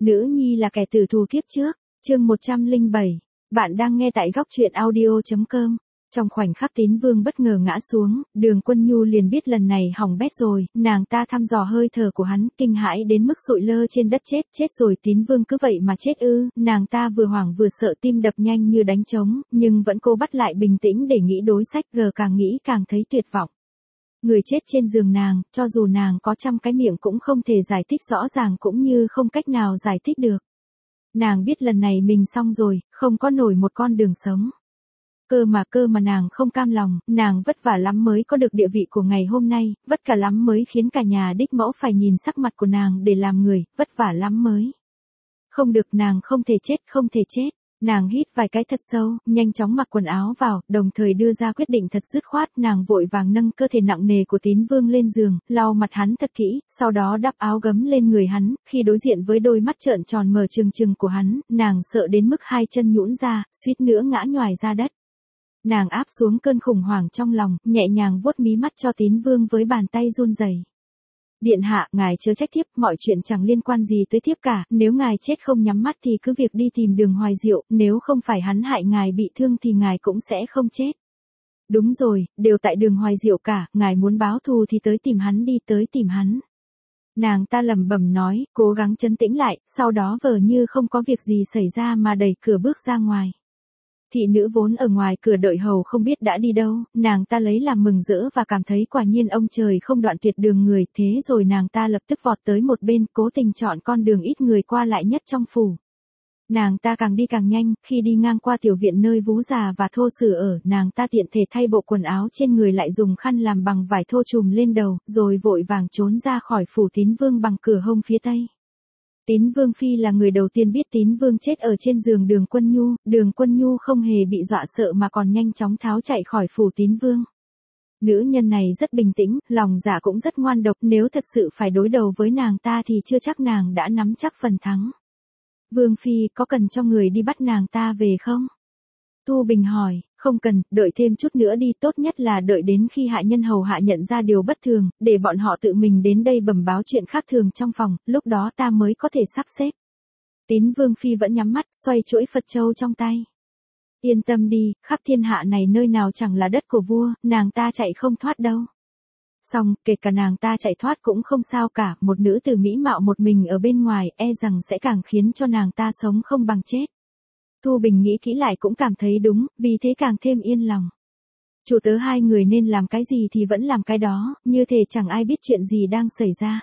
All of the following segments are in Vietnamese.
Nữ nhi là kẻ tử thù kiếp trước, chương 107. Bạn đang nghe tại góc truyện audio.com. Trong khoảnh khắc Tín Vương bất ngờ ngã xuống, Đường Quân Nhu liền biết lần này hỏng bét rồi, nàng ta thăm dò hơi thở của hắn, kinh hãi đến mức sụi lơ trên đất. Chết rồi, Tín Vương cứ vậy mà chết ư? Nàng ta vừa hoảng vừa sợ, tim đập nhanh như đánh trống, nhưng vẫn cố bắt lại bình tĩnh để nghĩ đối sách, càng nghĩ càng thấy tuyệt vọng. Người chết trên giường nàng, cho dù nàng có trăm cái miệng cũng không thể giải thích rõ ràng, cũng như không cách nào giải thích được. Nàng biết lần này mình xong rồi, không có nổi một con đường sống. Cơ mà nàng không cam lòng, nàng vất vả lắm mới có được địa vị của ngày hôm nay, vất cả lắm mới khiến cả nhà đích mẫu phải nhìn sắc mặt của nàng để làm người, vất vả lắm mới. Không được, nàng không thể chết, không thể chết. Nàng hít vài cái thật sâu, nhanh chóng mặc quần áo vào, đồng thời đưa ra quyết định thật dứt khoát. Nàng vội vàng nâng cơ thể nặng nề của Tín Vương lên giường, lau mặt hắn thật kỹ, sau đó đắp áo gấm lên người hắn. Khi đối diện với đôi mắt trợn tròn mở trừng của hắn, nàng sợ đến mức hai chân nhũn ra, suýt nữa ngã nhoài ra đất. Nàng áp xuống cơn khủng hoảng trong lòng, nhẹ nhàng vuốt mí mắt cho Tín Vương với bàn tay run rẩy. Điện hạ, ngài chớ trách thiếp, mọi chuyện chẳng liên quan gì tới thiếp cả, nếu ngài chết không nhắm mắt thì cứ việc đi tìm Đường Hoài Diệu, nếu không phải hắn hại ngài bị thương thì ngài cũng sẽ không chết. Đúng rồi, đều tại Đường Hoài Diệu cả, ngài muốn báo thù thì tới tìm hắn đi, tới tìm hắn. Nàng ta lẩm bẩm nói, cố gắng trấn tĩnh lại, sau đó vờ như không có việc gì xảy ra mà đẩy cửa bước ra ngoài. Thị nữ vốn ở ngoài cửa đợi hầu không biết đã đi đâu, nàng ta lấy làm mừng rỡ và cảm thấy quả nhiên ông trời không đoạn tuyệt đường người, thế rồi nàng ta lập tức vọt tới một bên, cố tình chọn con đường ít người qua lại nhất trong phủ. Nàng ta càng đi càng nhanh, khi đi ngang qua tiểu viện nơi Vú già và Thô Sử ở, nàng ta tiện thể thay bộ quần áo trên người, lại dùng khăn làm bằng vải thô trùm lên đầu, rồi vội vàng trốn ra khỏi phủ Tín Vương bằng cửa hông phía tây. Tín Vương phi là người đầu tiên biết Tín Vương chết ở trên giường Đường Quân Nhu không hề bị dọa sợ mà còn nhanh chóng tháo chạy khỏi phủ Tín Vương. Nữ nhân này rất bình tĩnh, lòng dạ cũng rất ngoan độc, nếu thật sự phải đối đầu với nàng ta thì chưa chắc nàng đã nắm chắc phần thắng. Vương phi, có cần cho người đi bắt nàng ta về không? Thu Bình hỏi. Không cần, đợi thêm chút nữa đi, tốt nhất là đợi đến khi hạ nhân hầu hạ nhận ra điều bất thường, để bọn họ tự mình đến đây bẩm báo chuyện khác thường trong phòng, lúc đó ta mới có thể sắp xếp. Tín Vương phi vẫn nhắm mắt, xoay chuỗi Phật châu trong tay. Yên tâm đi, khắp thiên hạ này nơi nào chẳng là đất của vua, nàng ta chạy không thoát đâu. Xong, kể cả nàng ta chạy thoát cũng không sao cả, một nữ tử mỹ mạo một mình ở bên ngoài, e rằng sẽ càng khiến cho nàng ta sống không bằng chết. Thu Bình nghĩ kỹ lại cũng cảm thấy đúng, vì thế càng thêm yên lòng. Chủ tớ hai người nên làm cái gì thì vẫn làm cái đó, như thể chẳng ai biết chuyện gì đang xảy ra.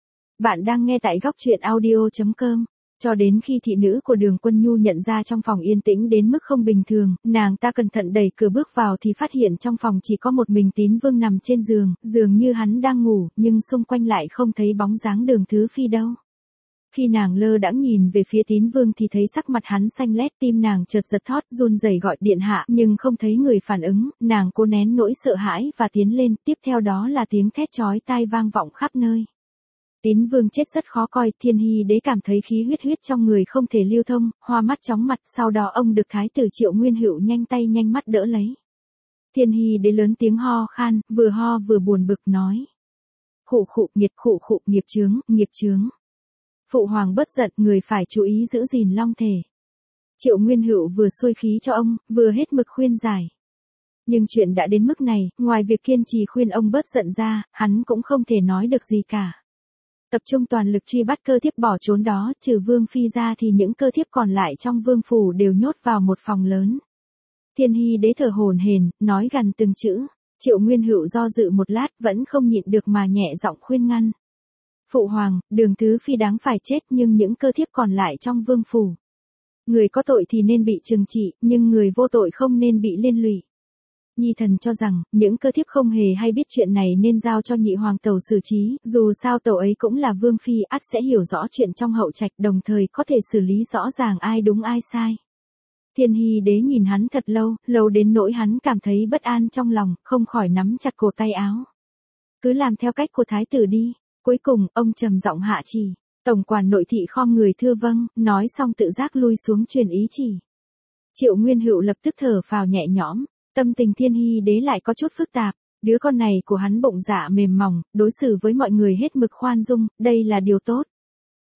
Bạn đang nghe tại góc truyện audio.com. Cho đến khi thị nữ của Đường Quân Nhu nhận ra trong phòng yên tĩnh đến mức không bình thường, nàng ta cẩn thận đẩy cửa bước vào thì phát hiện trong phòng chỉ có một mình Tín Vương nằm trên giường, dường như hắn đang ngủ, nhưng xung quanh lại không thấy bóng dáng Đường Thứ Phi đâu. Khi nàng lơ đãng nhìn về phía Tín Vương thì thấy sắc mặt hắn xanh lét, tim nàng chợt giật thót, run rẩy gọi điện hạ, nhưng không thấy người phản ứng, nàng cố nén nỗi sợ hãi và tiến lên, tiếp theo đó là tiếng thét chói tai vang vọng khắp nơi. Tín Vương chết rất khó coi, Thiên Hy đế cảm thấy khí huyết trong người không thể lưu thông, hoa mắt chóng mặt, sau đó ông được thái tử Triệu Nguyên Hựu nhanh tay nhanh mắt đỡ lấy. Thiên Hy đế lớn tiếng ho khan, vừa ho vừa buồn bực nói: "Khụ nghiệp chướng. Phụ hoàng bớt giận, người phải chú ý giữ gìn long thể." Triệu Nguyên Hựu vừa xuôi khí cho ông, vừa hết mực khuyên giải. Nhưng chuyện đã đến mức này, ngoài việc kiên trì khuyên ông bớt giận ra, hắn cũng không thể nói được gì cả. Tập trung toàn lực truy bắt cơ thiếp bỏ trốn đó, trừ Vương phi ra thì những cơ thiếp còn lại trong vương phủ đều nhốt vào một phòng lớn. Thiên Hy đế thở hổn hển, nói gần từng chữ. Triệu Nguyên Hựu do dự một lát, vẫn không nhịn được mà nhẹ giọng khuyên ngăn. Phụ hoàng, Đường Thứ Phi đáng phải chết, nhưng những cơ thiếp còn lại trong vương phủ. Người có tội thì nên bị trừng trị, nhưng người vô tội không nên bị liên lụy. Nhi thần cho rằng, những cơ thiếp không hề hay biết chuyện này nên giao cho nhị hoàng tẩu xử trí, dù sao tẩu ấy cũng là vương phi, ắt sẽ hiểu rõ chuyện trong hậu trạch, đồng thời có thể xử lý rõ ràng ai đúng ai sai. Thiên Hy đế nhìn hắn thật lâu đến nỗi hắn cảm thấy bất an trong lòng, không khỏi nắm chặt cổ tay áo. Cứ làm theo cách của thái tử đi. Cuối cùng, ông trầm giọng hạ chỉ. Tổng quản nội thị khom người thưa vâng, nói xong tự giác lui xuống truyền ý chỉ. Triệu Nguyên Hựu lập tức thở phào nhẹ nhõm, tâm tình Thiên Hy đế lại có chút phức tạp, đứa con này của hắn bụng dạ mềm mỏng, đối xử với mọi người hết mực khoan dung, đây là điều tốt.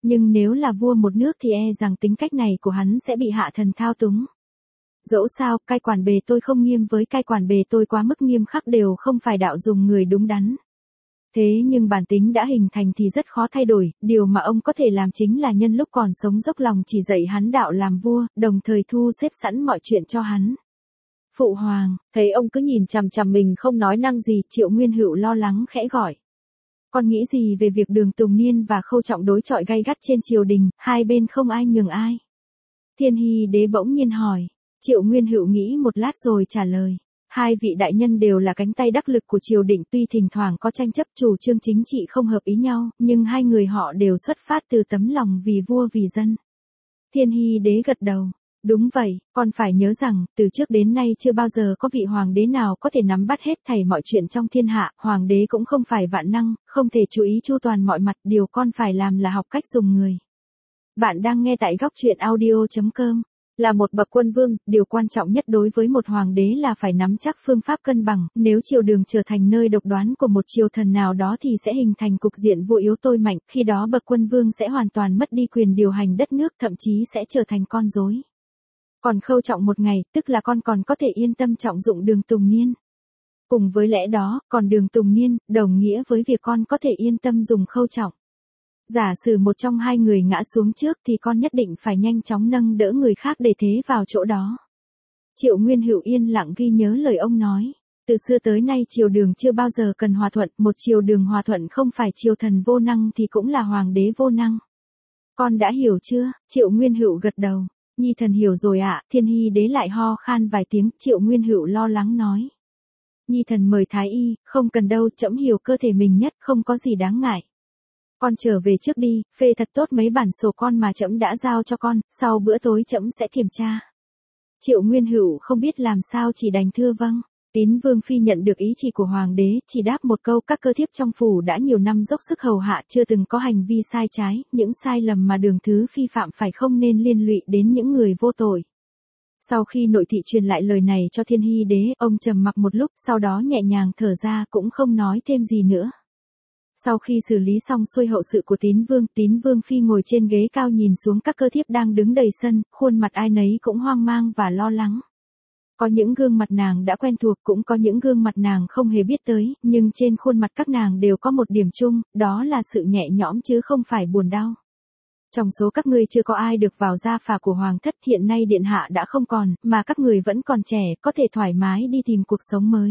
Nhưng nếu là vua một nước thì e rằng tính cách này của hắn sẽ bị hạ thần thao túng. Dẫu sao, cai quản bề tôi không nghiêm với cai quản bề tôi quá mức nghiêm khắc đều không phải đạo dùng người đúng đắn. Thế nhưng bản tính đã hình thành thì rất khó thay đổi, điều mà ông có thể làm chính là nhân lúc còn sống dốc lòng chỉ dạy hắn đạo làm vua, đồng thời thu xếp sẵn mọi chuyện cho hắn. Phụ hoàng, thấy ông cứ nhìn chằm chằm mình không nói năng gì, Triệu Nguyên Hựu lo lắng khẽ gọi. Con nghĩ gì về việc Đường Tùng Niên và Khâu Trọng đối chọi gay gắt trên triều đình, hai bên không ai nhường ai? Thiên Hy đế bỗng nhiên hỏi. Triệu Nguyên Hựu nghĩ một lát rồi trả lời. Hai vị đại nhân đều là cánh tay đắc lực của triều đình, tuy thỉnh thoảng có tranh chấp chủ trương chính trị không hợp ý nhau, nhưng hai người họ đều xuất phát từ tấm lòng vì vua vì dân. Thiên Hy đế gật đầu. Đúng vậy, con phải nhớ rằng, từ trước đến nay chưa bao giờ có vị hoàng đế nào có thể nắm bắt hết thảy mọi chuyện trong thiên hạ, hoàng đế cũng không phải vạn năng, không thể chú ý chu toàn mọi mặt, điều con phải làm là học cách dùng người. Bạn đang nghe tại góc truyện audio.com. Là một bậc quân vương, điều quan trọng nhất đối với một hoàng đế là phải nắm chắc phương pháp cân bằng, nếu triều đường trở thành nơi độc đoán của một triều thần nào đó thì sẽ hình thành cục diện vua yếu tôi mạnh, khi đó bậc quân vương sẽ hoàn toàn mất đi quyền điều hành đất nước, thậm chí sẽ trở thành con rối. Còn Khâu Trọng một ngày, tức là con còn có thể yên tâm trọng dụng Đường Tùng Niên. Cùng với lẽ đó, còn Đường Tùng Niên, đồng nghĩa với việc con có thể yên tâm dùng Khâu Trọng. Giả sử một trong hai người ngã xuống trước thì con nhất định phải nhanh chóng nâng đỡ người khác để thế vào chỗ đó. Triệu Nguyên Hựu yên lặng ghi nhớ lời ông nói. Từ xưa tới nay triều đường chưa bao giờ cần hòa thuận, một triều đường hòa thuận không phải triều thần vô năng thì cũng là hoàng đế vô năng. Con đã hiểu chưa? Triệu Nguyên Hựu gật đầu. Nhi thần hiểu rồi ạ. Thiên Hy đế lại ho khan vài tiếng, Triệu Nguyên Hựu lo lắng nói. Nhi thần mời thái y, không cần đâu, trẫm hiểu cơ thể mình nhất, không có gì đáng ngại. Con trở về trước đi, phê thật tốt mấy bản sổ con mà trẫm đã giao cho con, sau bữa tối trẫm sẽ kiểm tra. Triệu Nguyên Hựu không biết làm sao chỉ đành thưa vâng. Tín Vương phi nhận được ý chỉ của hoàng đế, chỉ đáp một câu, các cơ thiếp trong phủ đã nhiều năm dốc sức hầu hạ, chưa từng có hành vi sai trái, những sai lầm mà Đường thứ phi phạm phải không nên liên lụy đến những người vô tội. Sau khi nội thị truyền lại lời này cho Thiên Hy đế, ông trầm mặc một lúc, sau đó nhẹ nhàng thở ra cũng không nói thêm gì nữa. Sau khi xử lý xong xuôi hậu sự của Tín Vương phi ngồi trên ghế cao nhìn xuống các cơ thiếp đang đứng đầy sân, khuôn mặt ai nấy cũng hoang mang và lo lắng. Có những gương mặt nàng đã quen thuộc, cũng có những gương mặt nàng không hề biết tới, nhưng trên khuôn mặt các nàng đều có một điểm chung, đó là sự nhẹ nhõm chứ không phải buồn đau. Trong số các ngươi chưa có ai được vào gia phả của hoàng thất, hiện nay điện hạ đã không còn, mà các người vẫn còn trẻ, có thể thoải mái đi tìm cuộc sống mới.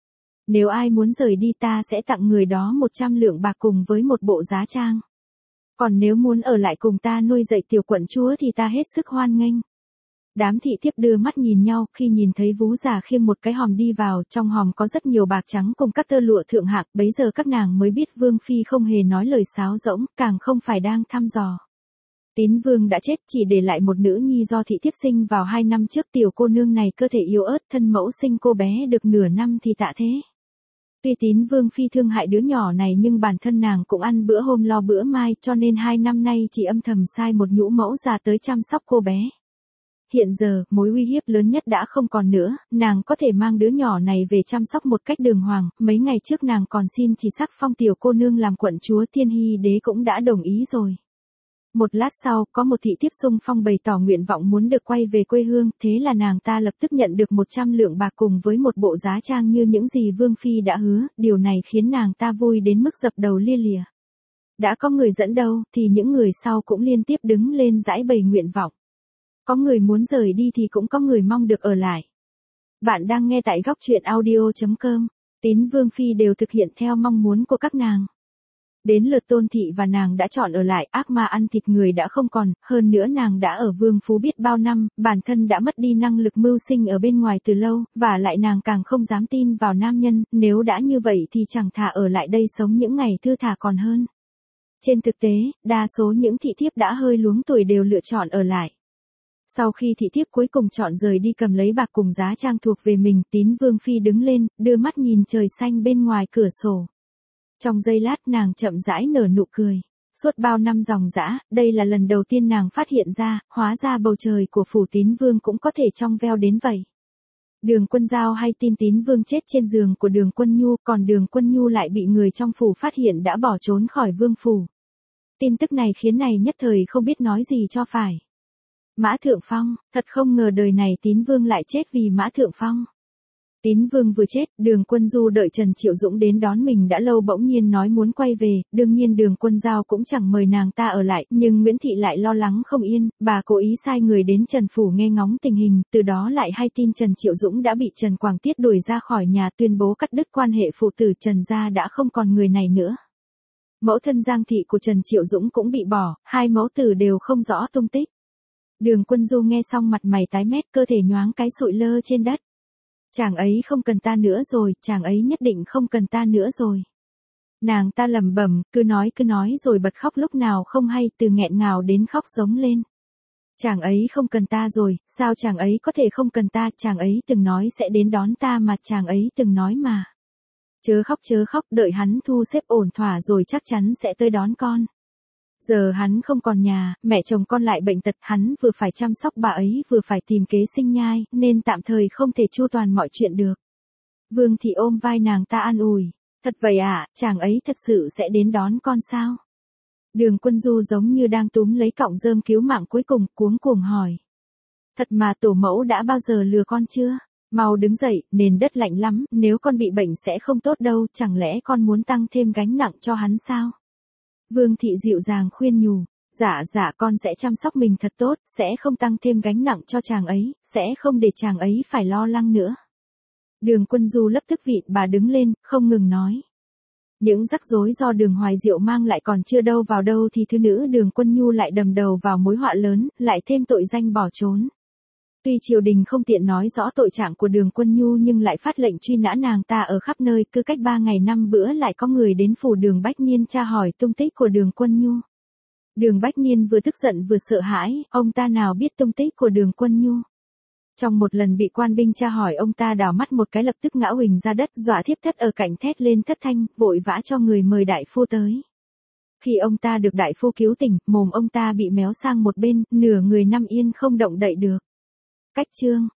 Nếu ai muốn rời đi ta sẽ tặng người đó 100 lượng bạc cùng với một bộ giá trang. Còn nếu muốn ở lại cùng ta nuôi dạy tiểu quận chúa thì ta hết sức hoan nghênh. Đám thị thiếp đưa mắt nhìn nhau, khi nhìn thấy Vú già khiêng một cái hòm đi vào, trong hòm có rất nhiều bạc trắng cùng các tơ lụa thượng hạng, bấy giờ các nàng mới biết Vương phi không hề nói lời sáo rỗng, càng không phải đang thăm dò. Tín Vương đã chết, chỉ để lại một nữ nhi do thị thiếp sinh vào 2 năm trước, tiểu cô nương này cơ thể yếu ớt, thân mẫu sinh cô bé được nửa năm thì tạ thế. Tuy Tín Vương phi thương hại đứa nhỏ này nhưng bản thân nàng cũng ăn bữa hôm lo bữa mai, cho nên 2 năm nay chỉ âm thầm sai một nhũ mẫu già tới chăm sóc cô bé. Hiện giờ, mối uy hiếp lớn nhất đã không còn nữa, nàng có thể mang đứa nhỏ này về chăm sóc một cách đường hoàng, mấy ngày trước nàng còn xin chỉ sắc phong tiểu cô nương làm quận chúa, Thiên Hy đế cũng đã đồng ý rồi. Một lát sau, có một thị thiếp xung phong bày tỏ nguyện vọng muốn được quay về quê hương, thế là nàng ta lập tức nhận được 100 lượng bạc cùng với một bộ giá trang như những gì Vương phi đã hứa, điều này khiến nàng ta vui đến mức dập đầu lia lịa. Đã có người dẫn đầu, thì những người sau cũng liên tiếp đứng lên giãi bày nguyện vọng. Có người muốn rời đi thì cũng có người mong được ở lại. Bạn đang nghe tại góc truyện audio.com. Tín Vương phi đều thực hiện theo mong muốn của các nàng. Đến lượt Tôn thị và nàng đã chọn ở lại, ác ma ăn thịt người đã không còn, hơn nữa nàng đã ở vương phú biết bao năm, bản thân đã mất đi năng lực mưu sinh ở bên ngoài từ lâu, và lại nàng càng không dám tin vào nam nhân, nếu đã như vậy thì chẳng thà ở lại đây sống những ngày thư thả còn hơn. Trên thực tế, đa số những thị thiếp đã hơi luống tuổi đều lựa chọn ở lại. Sau khi thị thiếp cuối cùng chọn rời đi cầm lấy bạc cùng giá trang thuộc về mình, Tín Vương phi đứng lên, đưa mắt nhìn trời xanh bên ngoài cửa sổ. Trong giây lát nàng chậm rãi nở nụ cười. Suốt bao năm ròng rã, đây là lần đầu tiên nàng phát hiện ra, hóa ra bầu trời của phủ Tín Vương cũng có thể trong veo đến vậy. Đường Quân Giao hay tin Tín Vương chết trên giường của Đường Quân Nhu, còn Đường Quân Nhu lại bị người trong phủ phát hiện đã bỏ trốn khỏi vương phủ. Tin tức này khiến này nhất thời không biết nói gì cho phải. Mã Thượng Phong, thật không ngờ đời này Tín Vương lại chết vì Mã Thượng Phong. Tín Vương vừa chết, Đường Quân Du đợi Trần Triệu Dũng đến đón mình đã lâu bỗng nhiên nói muốn quay về, đương nhiên Đường Quân Giao cũng chẳng mời nàng ta ở lại, nhưng Nguyễn Thị lại lo lắng không yên, bà cố ý sai người đến Trần Phủ nghe ngóng tình hình, từ đó lại hay tin Trần Triệu Dũng đã bị Trần Quảng Tiết đuổi ra khỏi nhà tuyên bố cắt đứt quan hệ phụ tử Trần gia đã không còn người này nữa. Mẫu thân Giang Thị của Trần Triệu Dũng cũng bị bỏ, hai mẫu tử đều không rõ tung tích. Đường Quân Du nghe xong mặt mày tái mét, cơ thể nhoáng cái sụi lơ trên đất. Chàng ấy không cần ta nữa rồi, chàng ấy nhất định không cần ta nữa rồi. Nàng ta lẩm bẩm, cứ nói rồi bật khóc lúc nào không hay, từ nghẹn ngào đến khóc giống lên. Chàng ấy không cần ta rồi, sao chàng ấy có thể không cần ta, chàng ấy từng nói sẽ đến đón ta mà, chàng ấy từng nói mà. Chớ khóc, đợi hắn thu xếp ổn thỏa rồi chắc chắn sẽ tới đón con. Giờ hắn không còn nhà, mẹ chồng con lại bệnh tật, hắn vừa phải chăm sóc bà ấy vừa phải tìm kế sinh nhai, nên tạm thời không thể chu toàn mọi chuyện được. Vương Thị ôm vai nàng ta an ủi, thật vậy à, chàng ấy thật sự sẽ đến đón con sao? Đường Quân Du giống như đang túm lấy cọng rơm cứu mạng cuối cùng, cuống cuồng hỏi. Thật mà tổ mẫu đã bao giờ lừa con chưa? Mau đứng dậy, nền đất lạnh lắm, nếu con bị bệnh sẽ không tốt đâu, chẳng lẽ con muốn tăng thêm gánh nặng cho hắn sao? Vương Thị dịu dàng khuyên nhủ, dạ con sẽ chăm sóc mình thật tốt, sẽ không tăng thêm gánh nặng cho chàng ấy, sẽ không để chàng ấy phải lo lắng nữa. Đường Quân Du lập tức vịn bà đứng lên, không ngừng nói. Những rắc rối do Đường Hoài Diệu mang lại còn chưa đâu vào đâu thì thư nữ Đường Quân Nhu lại đầm đầu vào mối họa lớn, lại thêm tội danh bỏ trốn. Tuy triều đình không tiện nói rõ tội trạng của Đường Quân Nhu nhưng lại phát lệnh truy nã nàng ta ở khắp nơi, cứ cách 3 ngày 5 bữa lại có người đến phủ Đường Bách Niên tra hỏi tung tích của Đường Quân Nhu. Đường Bách Niên vừa tức giận vừa sợ hãi, ông ta nào biết tung tích của Đường Quân Nhu. Trong một lần bị quan binh tra hỏi ông ta đảo mắt một cái lập tức ngã huỳnh ra đất, dọa thiếp thất ở cạnh thét lên thất thanh, vội vã cho người mời đại phu tới. Khi ông ta được đại phu cứu tỉnh, mồm ông ta bị méo sang một bên, nửa người nằm yên không động đậy được. Cách chương